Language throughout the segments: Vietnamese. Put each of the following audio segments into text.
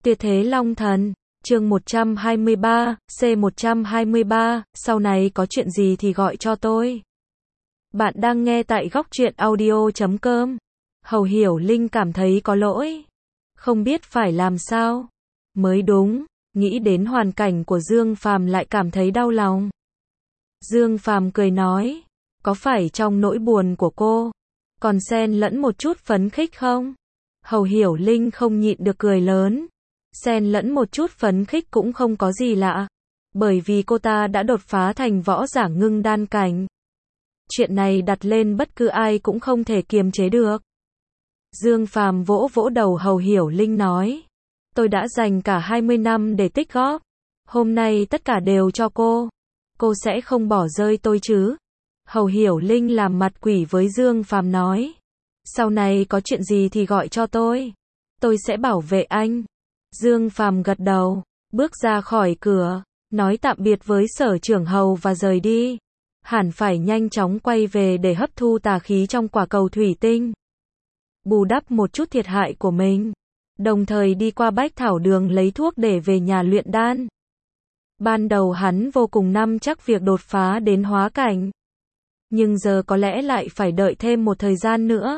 Tuyệt thế Long Thần, chương 123, C123, sau này có chuyện gì thì gọi cho tôi. Bạn đang nghe tại góc truyện audio.com. Hầu Hiểu Linh cảm thấy có lỗi. Không biết phải làm sao. Mới đúng, nghĩ đến hoàn cảnh của Dương Phàm lại cảm thấy đau lòng. Dương Phàm cười nói, có phải trong nỗi buồn của cô, còn xen lẫn một chút phấn khích không? Hầu Hiểu Linh không nhịn được cười lớn. Xen lẫn một chút phấn khích cũng không có gì lạ, bởi vì cô ta đã đột phá thành võ giả ngưng đan cảnh. Chuyện này đặt lên bất cứ ai cũng không thể kiềm chế được. Dương Phàm vỗ vỗ đầu Hầu Hiểu Linh nói, tôi đã dành cả 20 năm để tích góp, hôm nay tất cả đều cho cô sẽ không bỏ rơi tôi chứ? Hầu Hiểu Linh làm mặt quỷ với Dương Phàm nói, sau này có chuyện gì thì gọi cho tôi sẽ bảo vệ anh. Dương Phàm gật đầu, bước ra khỏi cửa, nói tạm biệt với Sở Trưởng Hầu và rời đi. Hẳn phải nhanh chóng quay về để hấp thu tà khí trong quả cầu thủy tinh, bù đắp một chút thiệt hại của mình, đồng thời đi qua Bách Thảo Đường lấy thuốc để về nhà luyện đan. Ban đầu hắn vô cùng nắm chắc việc đột phá đến hóa cảnh, nhưng giờ có lẽ lại phải đợi thêm một thời gian nữa.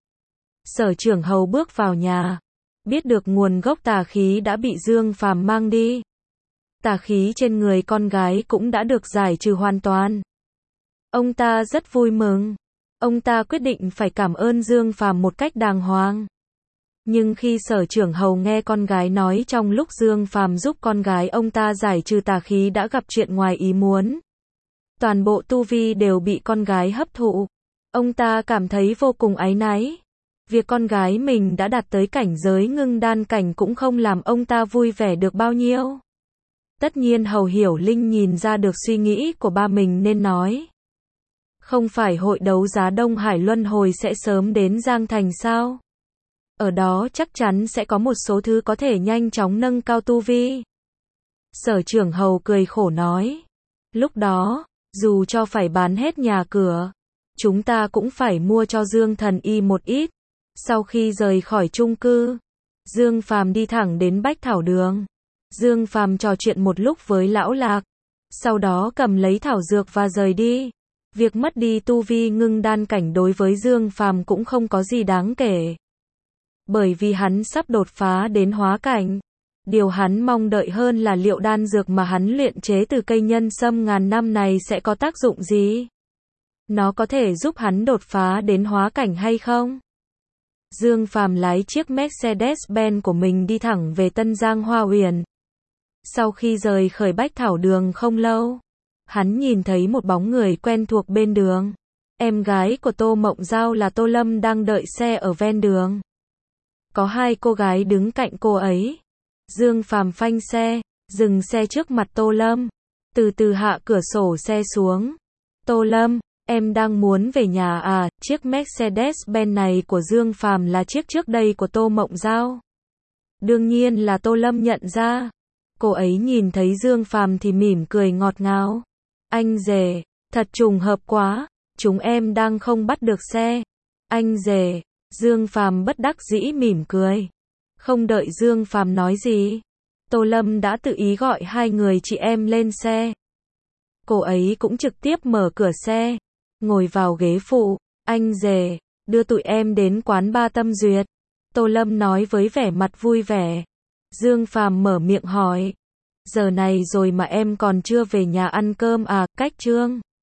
Sở Trưởng Hầu bước vào nhà, biết được nguồn gốc tà khí đã bị Dương Phàm mang đi. Tà khí trên người con gái cũng đã được giải trừ hoàn toàn. Ông ta rất vui mừng. Ông ta quyết định phải cảm ơn Dương Phàm một cách đàng hoàng. Nhưng khi Sở Trưởng Hầu nghe con gái nói trong lúc Dương Phàm giúp con gái ông ta giải trừ tà khí đã gặp chuyện ngoài ý muốn, toàn bộ tu vi đều bị con gái hấp thụ, ông ta cảm thấy vô cùng áy náy. Việc con gái mình đã đạt tới cảnh giới ngưng đan cảnh cũng không làm ông ta vui vẻ được bao nhiêu. Tất nhiên Hầu Hiểu Linh nhìn ra được suy nghĩ của ba mình nên nói, không phải hội đấu giá Đông Hải Luân Hồi sẽ sớm đến Giang Thành sao? Ở đó chắc chắn sẽ có một số thứ có thể nhanh chóng nâng cao tu vi. Sở Trưởng Hầu cười khổ nói, lúc đó, dù cho phải bán hết nhà cửa, chúng ta cũng phải mua cho Dương Thần Y một ít. Sau khi rời khỏi chung cư, Dương Phàm đi thẳng đến Bách Thảo Đường. Dương Phàm trò chuyện một lúc với Lão Lạc, sau đó cầm lấy thảo dược và rời đi. Việc mất đi tu vi ngưng đan cảnh đối với Dương Phàm cũng không có gì đáng kể, bởi vì hắn sắp đột phá đến hóa cảnh. Điều hắn mong đợi hơn là liệu đan dược mà hắn luyện chế từ cây nhân sâm ngàn năm này sẽ có tác dụng gì? Nó có thể giúp hắn đột phá đến hóa cảnh hay không? Dương Phàm lái chiếc Mercedes-Benz của mình đi thẳng về Tân Giang Hoa Huyền. Sau khi rời khỏi Bách Thảo Đường không lâu, hắn nhìn thấy một bóng người quen thuộc bên đường. Em gái của Tô Mộng Giao là Tô Lâm đang đợi xe ở ven đường. Có hai cô gái đứng cạnh cô ấy. Dương Phàm phanh xe, dừng xe trước mặt Tô Lâm, từ từ hạ cửa sổ xe xuống. Tô Lâm, em đang muốn về nhà à? Chiếc Mercedes-Benz này của Dương Phàm là chiếc trước đây của Tô Mộng Giao. Đương nhiên là Tô Lâm nhận ra. Cô ấy nhìn thấy Dương Phàm thì mỉm cười ngọt ngào. Anh rể, thật trùng hợp quá, chúng em đang không bắt được xe. Anh rể, Dương Phàm bất đắc dĩ mỉm cười. Không đợi Dương Phàm nói gì, Tô Lâm đã tự ý gọi hai người chị em lên xe. Cô ấy cũng trực tiếp mở cửa xe, ngồi vào ghế phụ. Anh rể, đưa tụi em đến quán ba Tâm Duyệt. Tô Lâm nói với vẻ mặt vui vẻ. Dương Phàm mở miệng hỏi, giờ này rồi mà em còn chưa về nhà ăn cơm à? Cách Trương